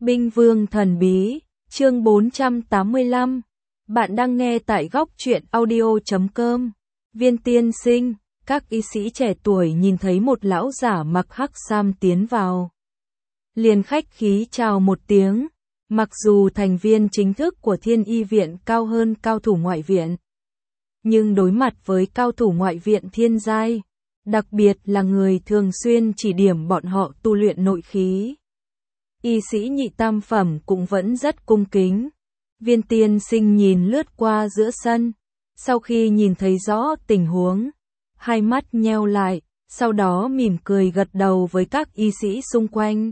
Binh vương thần bí, chương 485. Bạn đang nghe tại góc truyện audio.com. Viên tiên sinh, các y sĩ trẻ tuổi nhìn thấy một lão giả mặc hắc sam tiến vào. Liền khách khí chào một tiếng, mặc dù thành viên chính thức của Thiên Y Viện cao hơn cao thủ ngoại viện. Nhưng đối mặt với cao thủ ngoại viện thiên giai, đặc biệt là người thường xuyên chỉ điểm bọn họ tu luyện nội khí, y sĩ nhị tam phẩm cũng vẫn rất cung kính. Viên tiên sinh nhìn lướt qua giữa sân, sau khi nhìn thấy rõ tình huống, hai mắt nheo lại, sau đó mỉm cười gật đầu với các y sĩ xung quanh.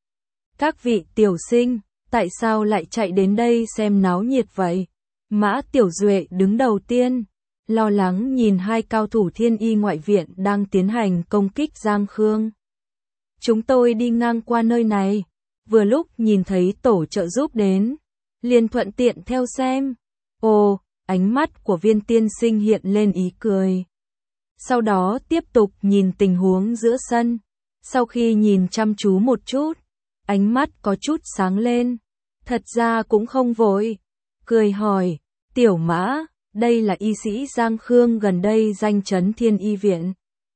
Các vị tiểu sinh, tại sao lại chạy đến đây xem náo nhiệt vậy? Mã Tiểu Duệ đứng đầu tiên, lo lắng nhìn hai cao thủ Thiên Y ngoại viện đang tiến hành công kích Giang Khương. Chúng tôi đi ngang qua nơi này, vừa lúc nhìn thấy tổ trợ giúp đến, liền thuận tiện theo xem. Ồ, ánh mắt của viên tiên sinh hiện lên ý cười. Sau đó tiếp tục nhìn tình huống giữa sân, sau khi nhìn chăm chú một chút, ánh mắt có chút sáng lên, thật ra cũng không vội, cười hỏi, tiểu Mã, đây là y sĩ Giang Khương gần đây danh chấn Thiên Y Viện.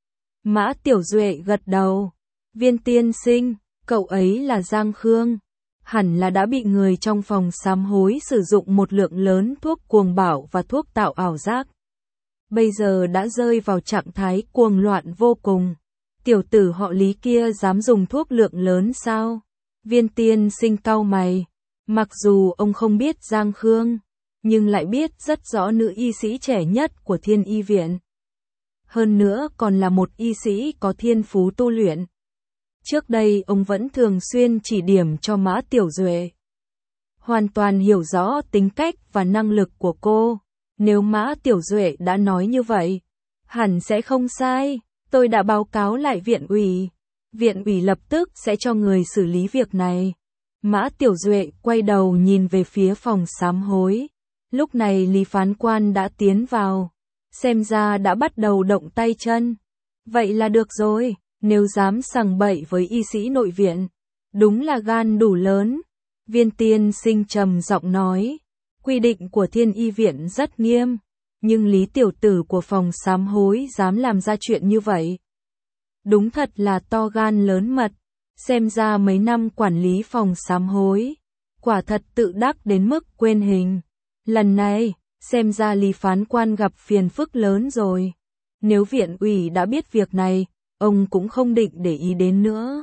Mã Tiểu Duệ gật đầu, viên tiên sinh, cậu ấy là Giang Khương, hẳn là đã bị người trong phòng sám hối sử dụng một lượng lớn thuốc cuồng bạo và thuốc tạo ảo giác. Bây giờ đã rơi vào trạng thái cuồng loạn vô cùng. Tiểu tử họ Lý kia dám dùng thuốc lượng lớn sao? Viên tiên sinh cau mày. Mặc dù ông không biết Giang Khương, nhưng lại biết rất rõ nữ y sĩ trẻ nhất của Thiên Y Viện. Hơn nữa còn là một y sĩ có thiên phú tu luyện. Trước đây ông vẫn thường xuyên chỉ điểm cho Mã Tiểu Duệ. Hoàn toàn hiểu rõ tính cách và năng lực của cô. Nếu Mã Tiểu Duệ đã nói như vậy, hẳn sẽ không sai. Tôi đã báo cáo lại viện ủy. Viện ủy lập tức sẽ cho người xử lý việc này. Mã Tiểu Duệ quay đầu nhìn về phía phòng sám hối. Lúc này Lý phán quan đã tiến vào. Xem ra đã bắt đầu động tay chân. Vậy là được rồi. Nếu dám sằng bậy với y sĩ nội viện, đúng là gan đủ lớn. Viên tiên sinh trầm giọng nói, quy định của Thiên Y Viện rất nghiêm, nhưng Lý tiểu tử của phòng sám hối dám làm ra chuyện như vậy. Đúng thật là to gan lớn mật, xem ra mấy năm quản lý phòng sám hối, quả thật tự đắc đến mức quên hình. Lần này, xem ra Lý phán quan gặp phiền phức lớn rồi. Nếu viện ủy đã biết việc này, ông cũng không định để ý đến nữa.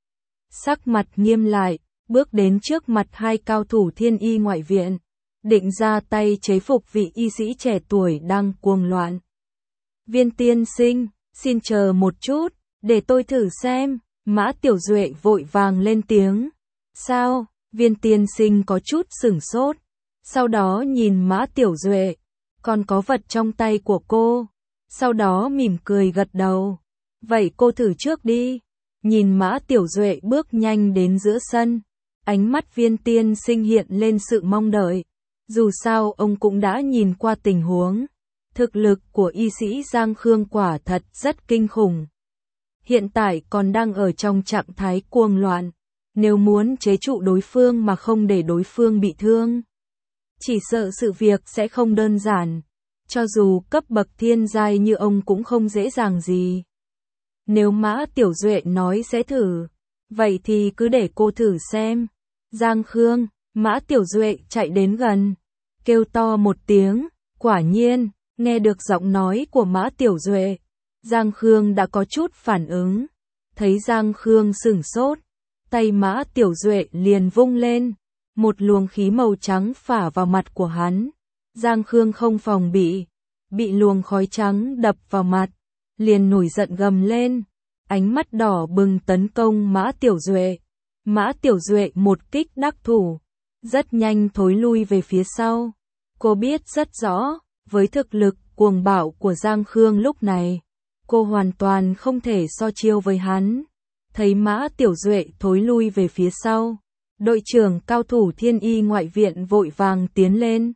Sắc mặt nghiêm lại, bước đến trước mặt hai cao thủ Thiên Y ngoại viện, định ra tay chế phục vị y sĩ trẻ tuổi đang cuồng loạn. Viên tiên sinh, xin chờ một chút, để tôi thử xem. Mã Tiểu Duệ vội vàng lên tiếng. Sao? Viên tiên sinh có chút sửng sốt, sau đó nhìn Mã Tiểu Duệ, còn có vật trong tay của cô, sau đó mỉm cười gật đầu. Vậy cô thử trước đi. Nhìn Mã Tiểu Duệ bước nhanh đến giữa sân, ánh mắt viên tiên sinh hiện lên sự mong đợi. Dù sao ông cũng đã nhìn qua tình huống. Thực lực của y sĩ Giang Khương quả thật rất kinh khủng. Hiện tại còn đang ở trong trạng thái cuồng loạn. Nếu muốn chế trụ đối phương mà không để đối phương bị thương, chỉ sợ sự việc sẽ không đơn giản. Cho dù cấp bậc thiên giai như ông cũng không dễ dàng gì. Nếu Mã Tiểu Duệ nói sẽ thử, vậy thì cứ để cô thử xem. Giang Khương, Mã Tiểu Duệ chạy đến gần, kêu to một tiếng, quả nhiên, nghe được giọng nói của Mã Tiểu Duệ. Giang Khương đã có chút phản ứng, thấy Giang Khương sửng sốt, tay Mã Tiểu Duệ liền vung lên, một luồng khí màu trắng phả vào mặt của hắn. Giang Khương không phòng bị luồng khói trắng đập vào mặt, liền nổi giận gầm lên, ánh mắt đỏ bừng tấn công Mã Tiểu Duệ. Mã Tiểu Duệ một kích đắc thủ, rất nhanh thối lui về phía sau. Cô biết rất rõ, với thực lực cuồng bạo của Giang Khương lúc này, cô hoàn toàn không thể so chiêu với hắn. Thấy Mã Tiểu Duệ thối lui về phía sau, đội trưởng cao thủ Thiên Y ngoại viện vội vàng tiến lên,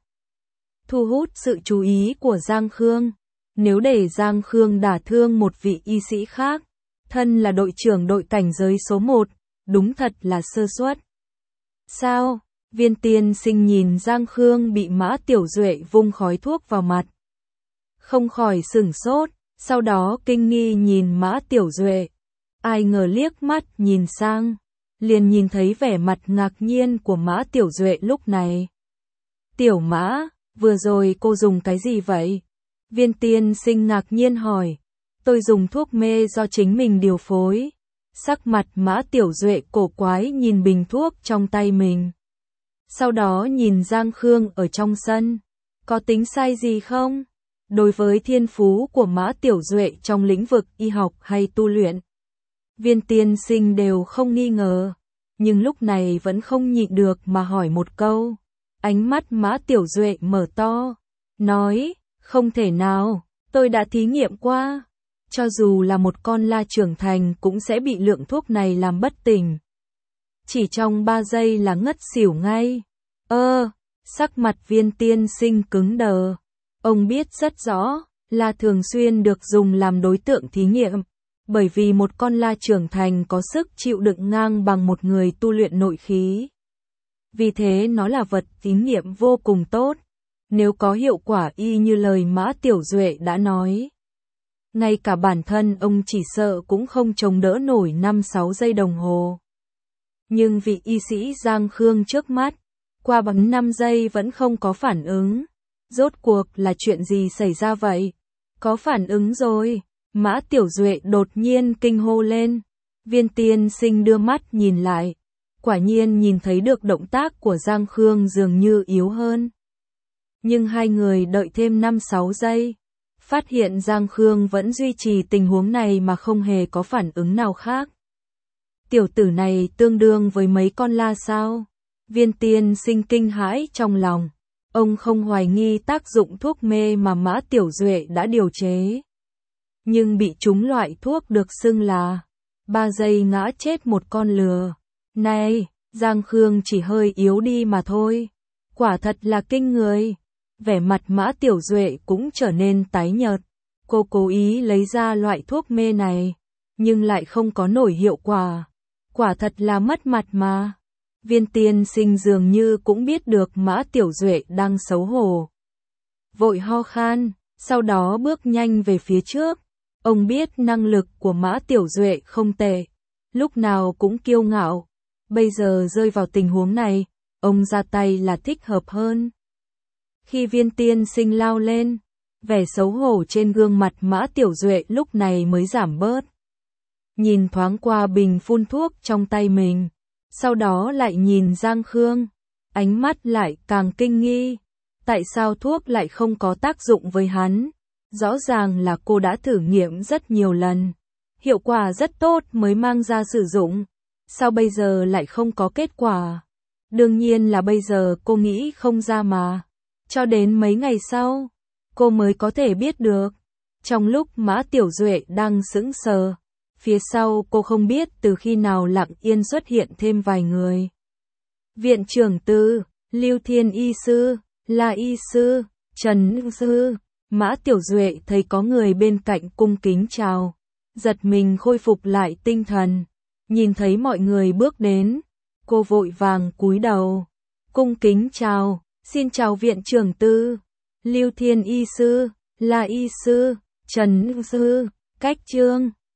thu hút sự chú ý của Giang Khương. Nếu để Giang Khương đả thương một vị y sĩ khác, thân là đội trưởng đội cảnh giới số 1, đúng thật là sơ suất. Sao? Viên tiên sinh nhìn Giang Khương bị Mã Tiểu Duệ vung khói thuốc vào mặt. Không khỏi sửng sốt, sau đó kinh nghi nhìn Mã Tiểu Duệ. Ai ngờ liếc mắt nhìn sang, liền nhìn thấy vẻ mặt ngạc nhiên của Mã Tiểu Duệ lúc này. Tiểu Mã, vừa rồi cô dùng cái gì vậy? Viên tiên sinh ngạc nhiên hỏi. Tôi dùng thuốc mê do chính mình điều phối. Sắc mặt Mã Tiểu Duệ cổ quái nhìn bình thuốc trong tay mình. Sau đó nhìn Giang Khương ở trong sân. Có tính sai gì không? Đối với thiên phú của Mã Tiểu Duệ trong lĩnh vực y học hay tu luyện, viên tiên sinh đều không nghi ngờ. Nhưng lúc này vẫn không nhịn được mà hỏi một câu. Ánh mắt Mã Tiểu Duệ mở to. Nói, không thể nào, tôi đã thí nghiệm qua. Cho dù là một con la trưởng thành cũng sẽ bị lượng thuốc này làm bất tỉnh. Chỉ trong 3 giây là ngất xỉu ngay. Sắc mặt viên tiên sinh cứng đờ. Ông biết rất rõ, la thường xuyên được dùng làm đối tượng thí nghiệm. Bởi vì một con la trưởng thành có sức chịu đựng ngang bằng một người tu luyện nội khí. Vì thế nó là vật thí nghiệm vô cùng tốt. Nếu có hiệu quả y như lời Mã Tiểu Duệ đã nói, ngay cả bản thân ông chỉ sợ cũng không chống đỡ nổi 5-6 giây đồng hồ. Nhưng vị y sĩ Giang Khương trước mắt, qua bắn 5 giây vẫn không có phản ứng. Rốt cuộc là chuyện gì xảy ra vậy? Có phản ứng rồi. Mã Tiểu Duệ đột nhiên kinh hô lên. Viên tiên sinh đưa mắt nhìn lại. Quả nhiên nhìn thấy được động tác của Giang Khương dường như yếu hơn. Nhưng hai người đợi thêm 5-6 giây. Phát hiện Giang Khương vẫn duy trì tình huống này mà không hề có phản ứng nào khác. Tiểu tử này tương đương với mấy con la sao? Viên tiên sinh kinh hãi trong lòng. Ông không hoài nghi tác dụng thuốc mê mà Mã Tiểu Duệ đã điều chế. Nhưng bị trúng loại thuốc được xưng là 3 giây ngã chết một con lừa. Này, Giang Khương chỉ hơi yếu đi mà thôi. Quả thật là kinh người. Vẻ mặt Mã Tiểu Duệ cũng trở nên tái nhợt. Cô cố ý lấy ra loại thuốc mê này, nhưng lại không có nổi hiệu quả. Quả thật là mất mặt mà. Viên tiên sinh dường như cũng biết được Mã Tiểu Duệ đang xấu hổ. Vội ho khan, sau đó bước nhanh về phía trước. Ông biết năng lực của Mã Tiểu Duệ không tệ, lúc nào cũng kiêu ngạo. Bây giờ rơi vào tình huống này, ông ra tay là thích hợp hơn. Khi viên tiên sinh lao lên, vẻ xấu hổ trên gương mặt Mã Tiểu Duệ lúc này mới giảm bớt. Nhìn thoáng qua bình phun thuốc trong tay mình, sau đó lại nhìn Giang Khương, ánh mắt lại càng kinh nghi. Tại sao thuốc lại không có tác dụng với hắn? Rõ ràng là cô đã thử nghiệm rất nhiều lần, hiệu quả rất tốt mới mang ra sử dụng. Sao bây giờ lại không có kết quả? Đương nhiên là bây giờ cô nghĩ không ra mà. Cho đến mấy ngày sau, cô mới có thể biết được. Trong lúc Mã Tiểu Duệ đang sững sờ, phía sau cô không biết từ khi nào lặng yên xuất hiện thêm vài người. Viện trưởng Tư, Lưu Thiên y sư, La y sư, Trần sư. Mã Tiểu Duệ thấy có người bên cạnh cung kính chào, giật mình khôi phục lại tinh thần. Nhìn thấy mọi người bước đến, cô vội vàng cúi đầu, cung kính chào, xin chào viện trưởng Tư, Lưu Thiên y sư, La y sư, Trần sư, Cách Trương.